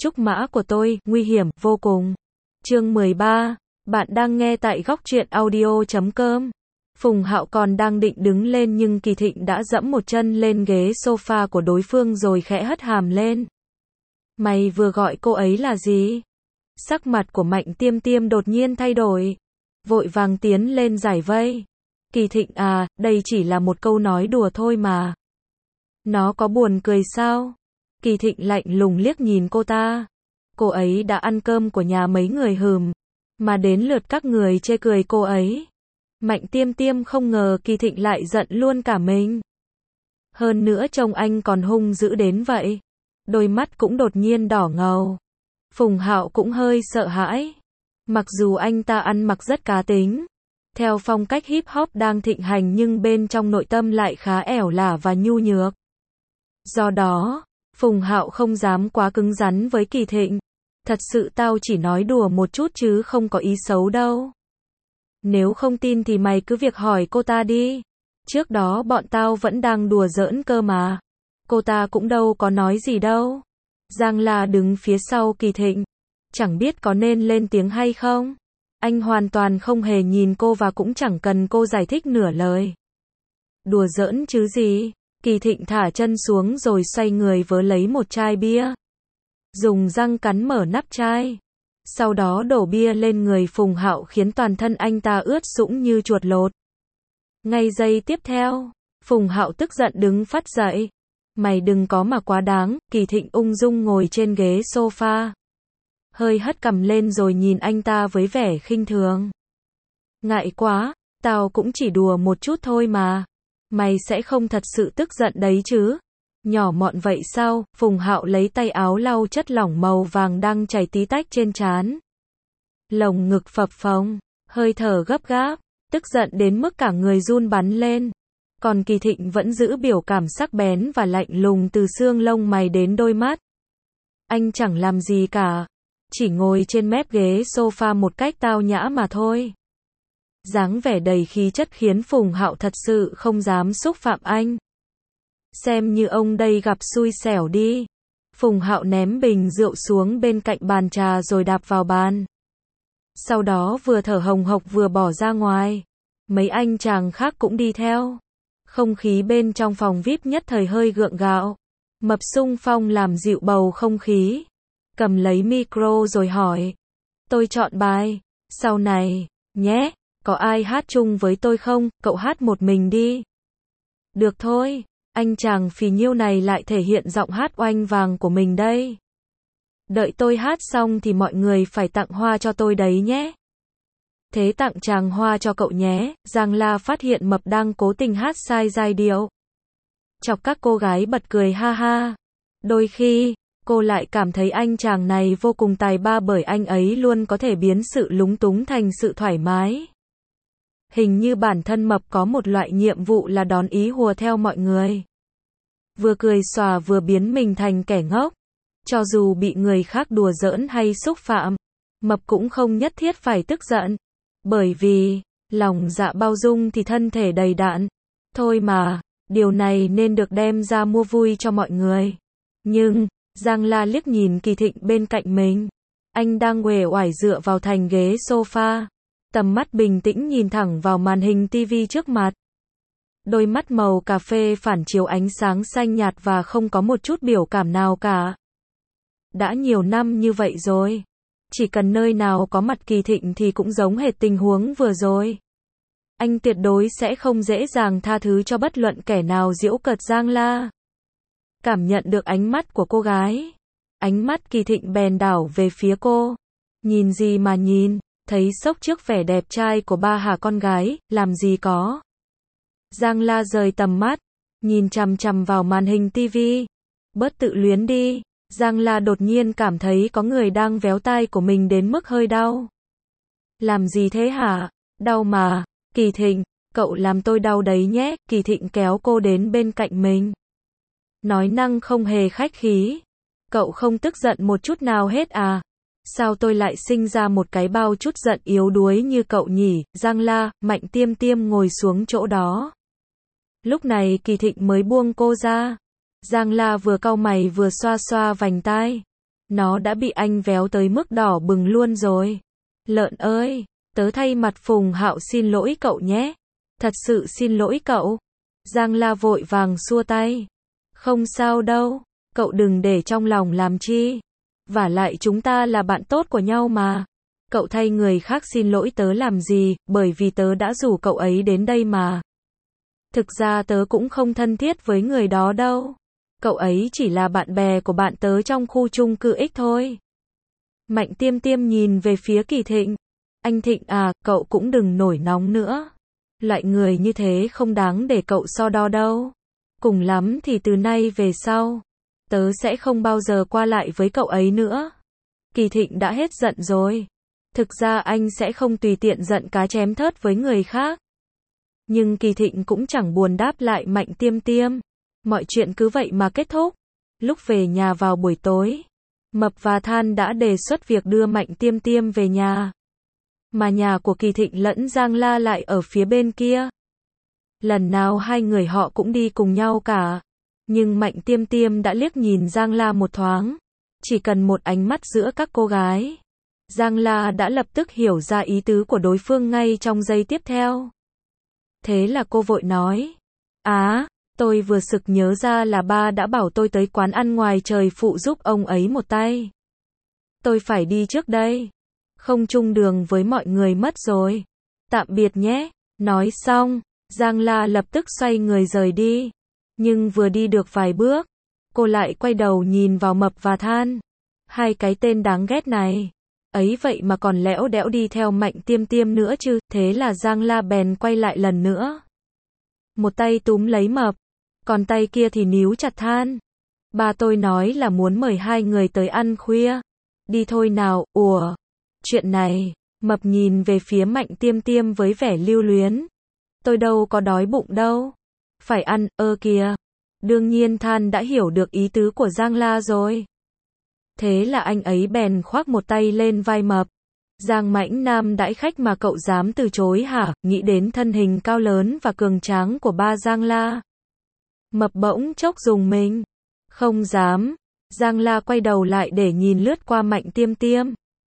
Trúc mã của tôi, nguy hiểm, vô cùng. Chương 13. Bạn đang nghe tại góc truyện audio.com. Phùng Hạo còn đang định đứng lên nhưng Kỳ Thịnh đã dẫm một chân lên ghế sofa của đối phương rồi khẽ hất hàm lên. Mày vừa gọi cô ấy là gì? Sắc mặt của Mạnh Tiêm Tiêm đột nhiên thay đổi. Vội vàng tiến lên giải vây. Kỳ Thịnh à, đây chỉ là một câu nói đùa thôi mà. Nó có buồn cười sao? Kỳ Thịnh lạnh lùng liếc nhìn cô ta. Cô ấy đã ăn cơm của nhà mấy người hừm, mà đến lượt các người chê cười cô ấy. Mạnh Tiêm Tiêm không ngờ Kỳ Thịnh lại giận luôn cả mình. Hơn nữa trông anh còn hung dữ đến vậy. Đôi mắt cũng đột nhiên đỏ ngầu. Phùng Hạo cũng hơi sợ hãi. Mặc dù anh ta ăn mặc rất cá tính, theo phong cách hip hop đang thịnh hành nhưng bên trong nội tâm lại khá ẻo lả và nhu nhược. Do đó, Phùng Hạo không dám quá cứng rắn với Kỳ Thịnh. Thật sự tao chỉ nói đùa một chút chứ không có ý xấu đâu. Nếu không tin thì mày cứ việc hỏi cô ta đi. Trước đó bọn tao vẫn đang đùa giỡn cơ mà. Cô ta cũng đâu có nói gì đâu. Giang La đứng phía sau Kỳ Thịnh. Chẳng biết có nên lên tiếng hay không. Anh hoàn toàn không hề nhìn cô và cũng chẳng cần cô giải thích nửa lời. Đùa giỡn chứ gì. Kỳ Thịnh thả chân xuống rồi xoay người vớ lấy một chai bia. Dùng răng cắn mở nắp chai. Sau đó đổ bia lên người Phùng Hạo khiến toàn thân anh ta ướt sũng như chuột lột. Ngay giây tiếp theo, Phùng Hạo tức giận đứng phắt dậy. Mày đừng có mà quá đáng. Kỳ Thịnh ung dung ngồi trên ghế sofa. Hơi hất cằm lên rồi nhìn anh ta với vẻ khinh thường. Ngại quá, tao cũng chỉ đùa một chút thôi mà. Mày sẽ không thật sự tức giận đấy chứ? Nhỏ mọn vậy sao? Phùng Hạo lấy tay áo lau chất lỏng màu vàng đang chảy tí tách trên trán. Lồng ngực phập phồng, hơi thở gấp gáp, tức giận đến mức cả người run bắn lên. Còn Kỳ Thịnh vẫn giữ biểu cảm sắc bén và lạnh lùng từ xương lông mày đến đôi mắt. Anh chẳng làm gì cả, chỉ ngồi trên mép ghế sofa một cách tao nhã mà thôi. Dáng vẻ đầy khí chất khiến Phùng Hạo thật sự không dám xúc phạm anh. Xem như ông đây gặp xui xẻo đi. Phùng Hạo ném bình rượu xuống bên cạnh bàn trà rồi đạp vào bàn. Sau đó vừa thở hồng hộc vừa bỏ ra ngoài. Mấy anh chàng khác cũng đi theo. Không khí bên trong phòng VIP nhất thời hơi gượng gạo. Mập xung phong làm dịu bầu không khí. Cầm lấy micro rồi hỏi. Tôi chọn bài. Sau này, nhé, có ai hát chung với tôi không? Cậu hát một mình đi. Được thôi. Anh chàng phì nhiêu này lại thể hiện giọng hát oanh vàng của mình đây. Đợi tôi hát xong thì mọi người phải tặng hoa cho tôi đấy nhé. Thế tặng chàng hoa cho cậu nhé. Giang La phát hiện Mập đang cố tình hát sai giai điệu. Chọc các cô gái bật cười ha ha. Đôi khi, cô lại cảm thấy anh chàng này vô cùng tài ba bởi anh ấy luôn có thể biến sự lúng túng thành sự thoải mái. Hình như bản thân Mập có một loại nhiệm vụ là đón ý hùa theo mọi người. Vừa cười xòa vừa biến mình thành kẻ ngốc. Cho dù bị người khác đùa giỡn hay xúc phạm, Mập cũng không nhất thiết phải tức giận. Bởi vì, lòng dạ bao dung thì thân thể đầy đặn. Thôi mà, điều này nên được đem ra mua vui cho mọi người. Nhưng, Giang La liếc nhìn Kỳ Thịnh bên cạnh mình. Anh đang uể oải dựa vào thành ghế sofa. Tầm mắt bình tĩnh nhìn thẳng vào màn hình tivi trước mặt. Đôi mắt màu cà phê phản chiếu ánh sáng xanh nhạt và không có một chút biểu cảm nào cả. Đã nhiều năm như vậy rồi. Chỉ cần nơi nào có mặt Kỳ Thịnh thì cũng giống hệt tình huống vừa rồi. Anh tuyệt đối sẽ không dễ dàng tha thứ cho bất luận kẻ nào giễu cợt Giang La. Cảm nhận được ánh mắt của cô gái. Ánh mắt Kỳ Thịnh bèn đảo về phía cô. Nhìn gì mà nhìn, thấy sốc trước vẻ đẹp trai của ba hả con gái, làm gì có. Giang La rời tầm mắt, nhìn chằm chằm vào màn hình tivi. Bớt tự luyến đi. Giang La đột nhiên cảm thấy có người đang véo tai của mình đến mức hơi đau. Làm gì thế hả? Đau mà. Kỳ Thịnh, cậu làm tôi đau đấy nhé. Kỳ Thịnh kéo cô đến bên cạnh mình. Nói năng không hề khách khí. Cậu không tức giận một chút nào hết à? Sao tôi lại sinh ra một cái bao chút giận yếu đuối như cậu nhỉ? Giang La, Mạnh Tiêm Tiêm ngồi xuống chỗ đó. Lúc này Kỳ Thịnh mới buông cô ra. Giang La vừa cau mày vừa xoa xoa vành tai. Nó đã bị anh véo tới mức đỏ bừng luôn rồi. Lợn ơi, tớ thay mặt Phùng Hạo xin lỗi cậu nhé. Thật sự xin lỗi cậu. Giang La vội vàng xua tay. Không sao đâu, cậu đừng để trong lòng làm chi. Vả lại chúng ta là bạn tốt của nhau mà. Cậu thay người khác xin lỗi tớ làm gì, bởi vì tớ đã rủ cậu ấy đến đây mà. Thực ra tớ cũng không thân thiết với người đó đâu. Cậu ấy chỉ là bạn bè của bạn tớ trong khu chung cư X thôi. Mạnh Tiêm Tiêm nhìn về phía Kỳ Thịnh. Anh Thịnh à, cậu cũng đừng nổi nóng nữa. Loại người như thế không đáng để cậu so đo đâu. Cùng lắm thì từ nay về sau, tớ sẽ không bao giờ qua lại với cậu ấy nữa. Kỳ Thịnh đã hết giận rồi. Thực ra anh sẽ không tùy tiện giận cá chém thớt với người khác. Nhưng Kỳ Thịnh cũng chẳng buồn đáp lại Mạnh Tiêm Tiêm. Mọi chuyện cứ vậy mà kết thúc. Lúc về nhà vào buổi tối, Mập và Than đã đề xuất việc đưa Mạnh Tiêm Tiêm về nhà. Mà nhà của Kỳ Thịnh lẫn Giang La lại ở phía bên kia. Lần nào hai người họ cũng đi cùng nhau cả. Nhưng Mạnh Tiêm Tiêm đã liếc nhìn Giang La một thoáng. Chỉ cần một ánh mắt giữa các cô gái, Giang La đã lập tức hiểu ra ý tứ của đối phương ngay trong giây tiếp theo. Thế là cô vội nói. Tôi vừa sực nhớ ra là ba đã bảo tôi tới quán ăn ngoài trời phụ giúp ông ấy một tay. Tôi phải đi trước đây. Không chung đường với mọi người mất rồi. Tạm biệt nhé. Nói xong, Giang La lập tức xoay người rời đi. Nhưng vừa đi được vài bước, cô lại quay đầu nhìn vào Mập và Than. Hai cái tên đáng ghét này. Ấy vậy mà còn lẽo đẽo đi theo Mạnh Tiêm Tiêm nữa chứ. Thế là Giang La bèn quay lại lần nữa. Một tay túm lấy Mập, còn tay kia thì níu chặt Than. Ba tôi nói là muốn mời hai người tới ăn khuya. Đi thôi nào. Chuyện này. Mập nhìn về phía Mạnh Tiêm Tiêm với vẻ lưu luyến. Tôi đâu có đói bụng đâu. Phải ăn, kìa. Đương nhiên Than đã hiểu được ý tứ của Giang La rồi. Thế là anh ấy bèn khoác một tay lên vai Mập. Giang Mãnh Nam đãi khách mà cậu dám từ chối hả? Nghĩ đến thân hình cao lớn và cường tráng của ba Giang La, Mập bỗng chốc rùng mình. Không dám. Giang La quay đầu lại để nhìn lướt qua Mạnh Tiêm Tiêm.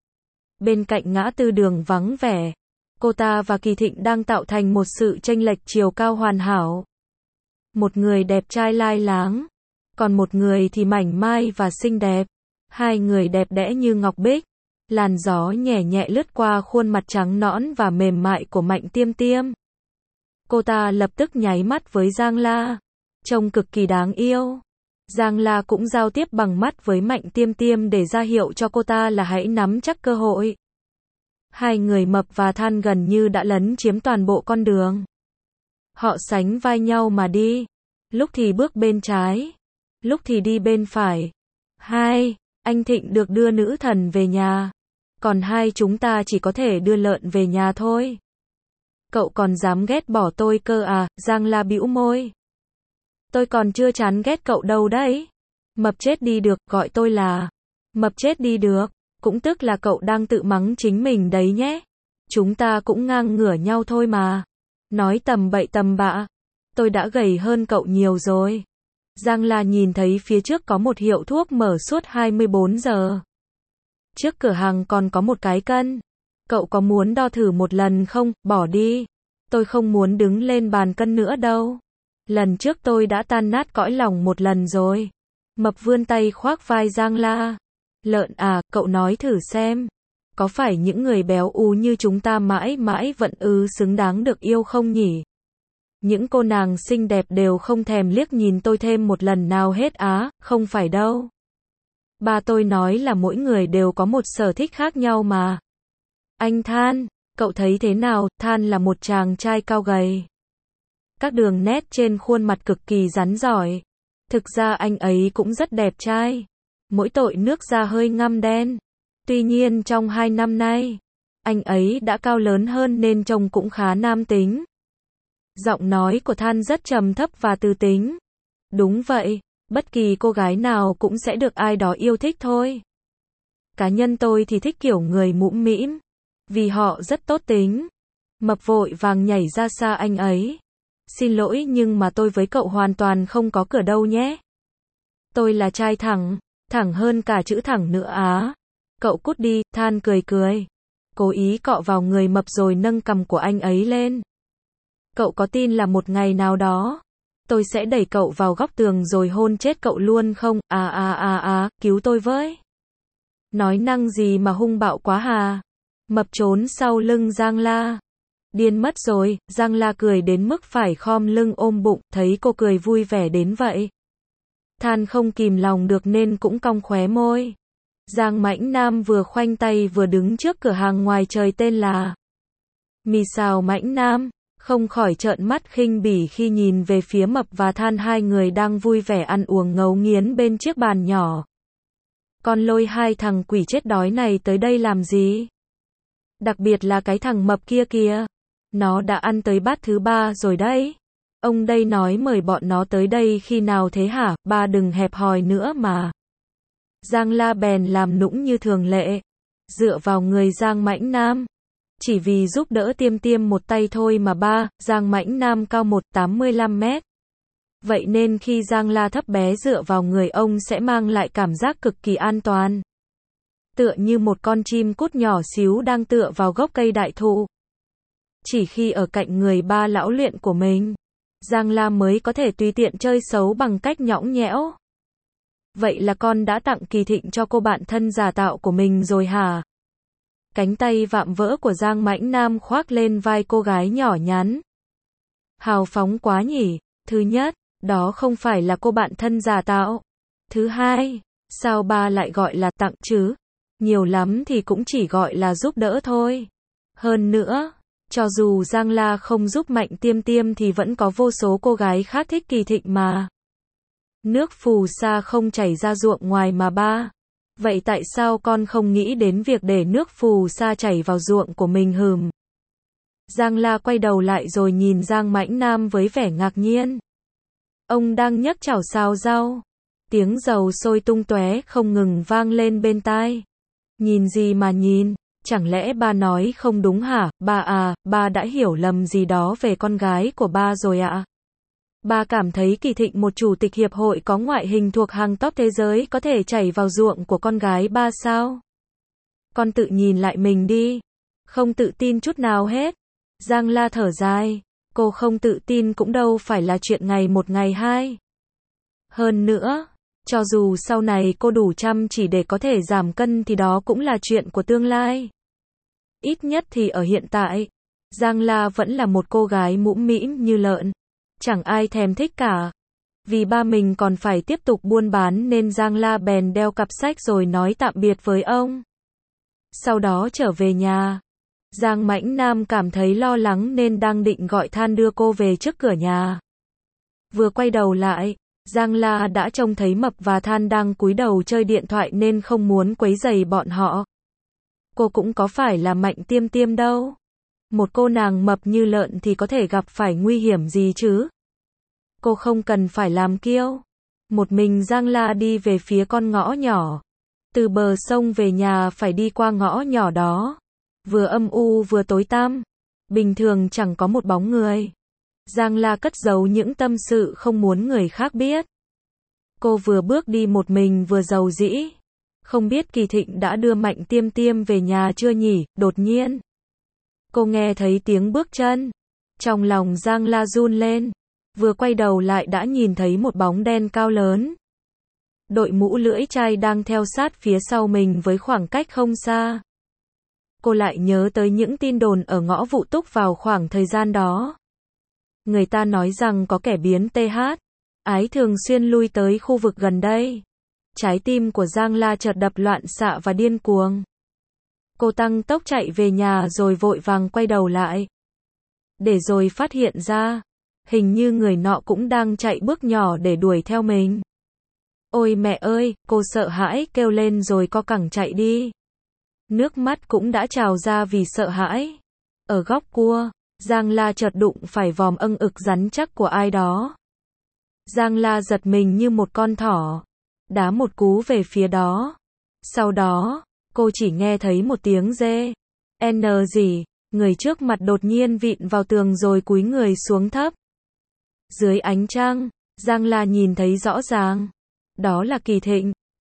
Bên cạnh ngã tư đường vắng vẻ, cô ta và Kỳ Thịnh đang tạo thành một sự chênh lệch chiều cao hoàn hảo. Một người đẹp trai lai láng, còn một người thì mảnh mai và xinh đẹp. Hai người đẹp đẽ như ngọc bích. Làn gió nhẹ nhẹ lướt qua khuôn mặt trắng nõn và mềm mại của Mạnh Tiêm Tiêm. Cô ta lập tức nháy mắt với Giang La, trông cực kỳ đáng yêu. Giang La cũng giao tiếp bằng mắt với Mạnh Tiêm Tiêm để ra hiệu cho cô ta là hãy nắm chắc cơ hội. Hai người Mập và Than gần như đã lấn chiếm toàn bộ con đường. Họ sánh vai nhau mà đi. Lúc thì bước bên trái, lúc thì đi bên phải. Anh Thịnh được đưa nữ thần về nhà. Còn hai chúng ta chỉ có thể đưa lợn về nhà thôi. Cậu còn dám ghét bỏ tôi cơ à? Giang La bĩu môi. Tôi còn chưa chán ghét cậu đâu đấy. Mập chết đi được, gọi tôi là Mập chết đi được. Cũng tức là cậu đang tự mắng chính mình đấy nhé. Chúng ta cũng ngang ngửa nhau thôi mà. Nói tầm bậy tầm bạ. Tôi đã gầy hơn cậu nhiều rồi. Giang La nhìn thấy phía trước có một hiệu thuốc mở suốt 24 giờ. Trước cửa hàng còn có một cái cân. Cậu có muốn đo thử một lần không? Bỏ đi. Tôi không muốn đứng lên bàn cân nữa đâu. Lần trước tôi đã tan nát cõi lòng một lần rồi. Mập vươn tay khoác vai Giang La. Lợn à, cậu nói thử xem. Có phải những người béo ú như chúng ta mãi mãi vẫn xứng đáng được yêu không nhỉ? Những cô nàng xinh đẹp đều không thèm liếc nhìn tôi thêm một lần nào hết á, không phải đâu. Ba tôi nói là mỗi người đều có một sở thích khác nhau mà. Anh Than, cậu thấy thế nào? Than là một chàng trai cao gầy. Các đường nét trên khuôn mặt cực kỳ rắn rỏi. Thực ra anh ấy cũng rất đẹp trai. Mỗi tội nước da hơi ngăm đen. Tuy nhiên trong 2 năm nay, anh ấy đã cao lớn hơn nên trông cũng khá nam tính. Giọng nói của Than rất trầm thấp và tư tính. Đúng vậy, bất kỳ cô gái nào cũng sẽ được ai đó yêu thích thôi. Cá nhân tôi thì thích kiểu người mũm mĩm, vì họ rất tốt tính. Mập vội vàng nhảy ra xa anh ấy. Xin lỗi nhưng mà tôi với cậu hoàn toàn không có cửa đâu nhé. Tôi là trai thẳng. Thẳng hơn cả chữ thẳng nữa á. Cậu cút đi, Than cười cười. Cố ý cọ vào người mập rồi nâng cằm của anh ấy lên. Cậu có tin là một ngày nào đó, tôi sẽ đẩy cậu vào góc tường rồi hôn chết cậu luôn không? Cứu tôi với. Nói năng gì mà hung bạo quá hà. Mập trốn sau lưng Giang La. Điên mất rồi, Giang La cười đến mức phải khom lưng ôm bụng, thấy cô cười vui vẻ đến vậy. Than không kìm lòng được nên cũng cong khóe môi. Giang Mãnh Nam vừa khoanh tay vừa đứng trước cửa hàng ngoài trời tên là Mì Xào Mãnh Nam, không khỏi trợn mắt khinh bỉ khi nhìn về phía Mập và Than, hai người đang vui vẻ ăn uống ngấu nghiến bên chiếc bàn nhỏ. Con lôi hai thằng quỷ chết đói này tới đây làm gì? Đặc biệt là cái thằng Mập kia kìa. Nó đã ăn tới bát thứ 3 rồi đấy. Ông đây nói mời bọn nó tới đây khi nào thế hả? Ba đừng hẹp hòi nữa mà. Giang La bèn làm nũng như thường lệ. Dựa vào người Giang Mãnh Nam. Chỉ vì giúp đỡ Tiêm Tiêm một tay thôi mà ba. Giang Mãnh Nam cao 1,85 mét. Vậy nên khi Giang La thấp bé dựa vào người ông sẽ mang lại cảm giác cực kỳ an toàn. Tựa như một con chim cút nhỏ xíu đang tựa vào gốc cây đại thụ. Chỉ khi ở cạnh người ba lão luyện của mình, Giang La mới có thể tùy tiện chơi xấu bằng cách nhõng nhẽo. Vậy là con đã tặng Kỳ Thịnh cho cô bạn thân giả tạo của mình rồi hả? Cánh tay vạm vỡ của Giang Mãnh Nam khoác lên vai cô gái nhỏ nhắn. Hào phóng quá nhỉ. Thứ nhất, đó không phải là cô bạn thân giả tạo. Thứ hai, sao ba lại gọi là tặng chứ? Nhiều lắm thì cũng chỉ gọi là giúp đỡ thôi. Hơn nữa, cho dù Giang La không giúp Mạnh Tiêm Tiêm thì vẫn có vô số cô gái khác thích Kỳ Thịnh mà. Nước phù sa không chảy ra ruộng ngoài mà ba. Vậy tại sao con không nghĩ đến việc để nước phù sa chảy vào ruộng của mình hừm? Giang La quay đầu lại rồi nhìn Giang Mãnh Nam với vẻ ngạc nhiên. Ông đang nhấc chảo xào rau. Tiếng dầu sôi tung tóe không ngừng vang lên bên tai. Nhìn gì mà nhìn? Chẳng lẽ ba nói không đúng hả? Ba đã hiểu lầm gì đó về con gái của ba rồi ạ. Ba cảm thấy Kỳ Thịnh, một chủ tịch hiệp hội có ngoại hình thuộc hàng top thế giới, có thể chảy vào ruộng của con gái ba sao? Con tự nhìn lại mình đi. Không tự tin chút nào hết. Giang La thở dài. Cô không tự tin cũng đâu phải là chuyện ngày một ngày hai. Hơn nữa, cho dù sau này cô đủ chăm chỉ để có thể giảm cân thì đó cũng là chuyện của tương lai. Ít nhất thì ở hiện tại, Giang La vẫn là một cô gái mũm mĩm như lợn. Chẳng ai thèm thích cả. Vì ba mình còn phải tiếp tục buôn bán nên Giang La bèn đeo cặp sách rồi nói tạm biệt với ông. Sau đó trở về nhà. Giang Mãnh Nam cảm thấy lo lắng nên đang định gọi Than đưa cô về trước cửa nhà. Vừa quay đầu lại, Giang La đã trông thấy Mập và Than đang cúi đầu chơi điện thoại nên không muốn quấy rầy bọn họ. Cô cũng có phải là Mạnh Tiêm Tiêm đâu. Một cô nàng mập như lợn thì có thể gặp phải nguy hiểm gì chứ? Cô không cần phải làm kiêu. Một mình Giang La đi về phía con ngõ nhỏ. Từ bờ sông về nhà phải đi qua ngõ nhỏ đó. Vừa âm u vừa tối tăm. Bình thường chẳng có một bóng người. Giang La cất giấu những tâm sự không muốn người khác biết. Cô vừa bước đi một mình vừa rầu rĩ. Không biết Kỳ Thịnh đã đưa Mạnh Tiêm Tiêm về nhà chưa nhỉ? Đột nhiên, cô nghe thấy tiếng bước chân. Trong lòng Giang La run lên. Vừa quay đầu lại đã nhìn thấy một bóng đen cao lớn. Đội mũ lưỡi chai đang theo sát phía sau mình với khoảng cách không xa. Cô lại nhớ tới những tin đồn ở ngõ Vụ Túc vào khoảng thời gian đó. Người ta nói rằng có kẻ biến TH ái thường xuyên lui tới khu vực gần đây. Trái tim của Giang La chợt đập loạn xạ và điên cuồng. Cô tăng tốc chạy về nhà rồi vội vàng quay đầu lại. Để rồi phát hiện ra, hình như người nọ cũng đang chạy bước nhỏ để đuổi theo mình. Ôi mẹ ơi, cô sợ hãi kêu lên rồi co cẳng chạy đi. Nước mắt cũng đã trào ra vì sợ hãi. Ở góc cua, Giang La chợt đụng phải vòm âng ực rắn chắc của ai đó. Giang La giật mình như một con thỏ, đá một cú về phía đó. Sau đó, cô chỉ nghe thấy một tiếng rê. N gì, người trước mặt đột nhiên vịn vào tường rồi cúi người xuống thấp. Dưới ánh trăng, Giang La nhìn thấy rõ ràng. Đó là Kỳ Thịnh.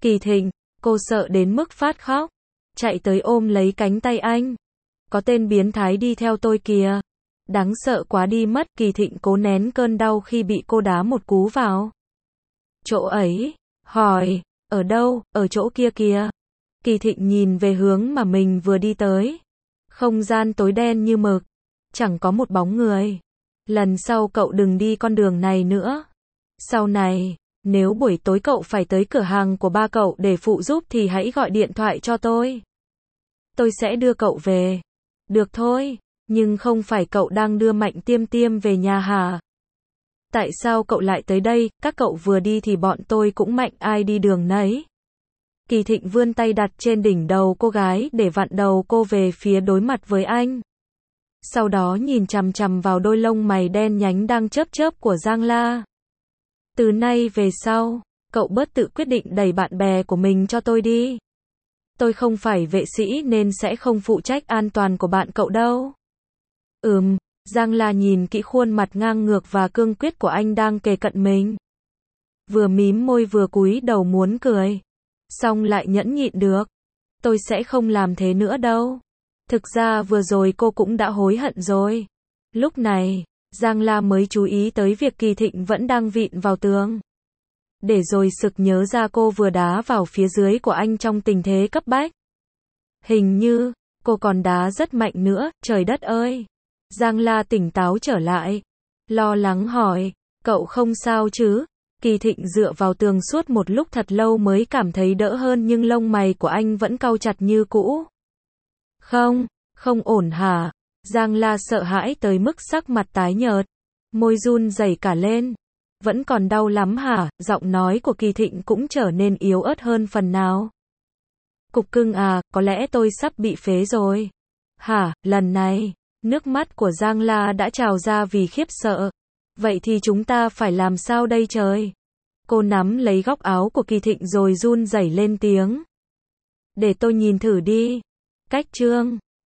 Kỳ Thịnh, cô sợ đến mức phát khóc. Chạy tới ôm lấy cánh tay anh. Có tên biến thái đi theo tôi kìa. Đáng sợ quá đi mất. Kỳ Thịnh cố nén cơn đau khi bị cô đá một cú vào chỗ ấy. Hỏi, ở đâu? Ở chỗ kia kìa. Kỳ Thịnh nhìn về hướng mà mình vừa đi tới. Không gian tối đen như mực. Chẳng có một bóng người. Lần sau cậu đừng đi con đường này nữa. Sau này, nếu buổi tối cậu phải tới cửa hàng của ba cậu để phụ giúp thì hãy gọi điện thoại cho tôi. Tôi sẽ đưa cậu về. Được thôi, nhưng không phải cậu đang đưa Mạnh Tiêm Tiêm về nhà hả? Tại sao cậu lại tới đây? Các cậu vừa đi thì bọn tôi cũng mạnh ai đi đường nấy. Kỳ Thịnh vươn tay đặt trên đỉnh đầu cô gái để vặn đầu cô về phía đối mặt với anh. Sau đó nhìn chằm chằm vào đôi lông mày đen nhánh đang chớp chớp của Giang La. Từ nay về sau, cậu bớt tự quyết định đẩy bạn bè của mình cho tôi đi. Tôi không phải vệ sĩ nên sẽ không phụ trách an toàn của bạn cậu đâu. Giang La nhìn kỹ khuôn mặt ngang ngược và cương quyết của anh đang kề cận mình. Vừa mím môi vừa cúi đầu muốn cười. Xong lại nhẫn nhịn được. Tôi sẽ không làm thế nữa đâu. Thực ra vừa rồi cô cũng đã hối hận rồi. Lúc này, Giang La mới chú ý tới việc Kỳ Thịnh vẫn đang vịn vào tường. Để rồi sực nhớ ra cô vừa đá vào phía dưới của anh trong tình thế cấp bách. Hình như, cô còn đá rất mạnh nữa, trời đất ơi. Giang La tỉnh táo trở lại. Lo lắng hỏi, cậu không sao chứ? Kỳ Thịnh dựa vào tường suốt một lúc thật lâu mới cảm thấy đỡ hơn nhưng lông mày của anh vẫn cau chặt như cũ. Không ổn hả? Giang La sợ hãi tới mức sắc mặt tái nhợt. Môi run rẩy cả lên. Vẫn còn đau lắm hả? Giọng nói của Kỳ Thịnh cũng trở nên yếu ớt hơn phần nào. Cục cưng à, có lẽ tôi sắp bị phế rồi. Hả, lần này, nước mắt của Giang La đã trào ra vì khiếp sợ. Vậy thì chúng ta phải làm sao đây trời? Cô nắm lấy góc áo của Kỳ Thịnh rồi run rẩy lên tiếng. Để tôi nhìn thử đi. Cách chương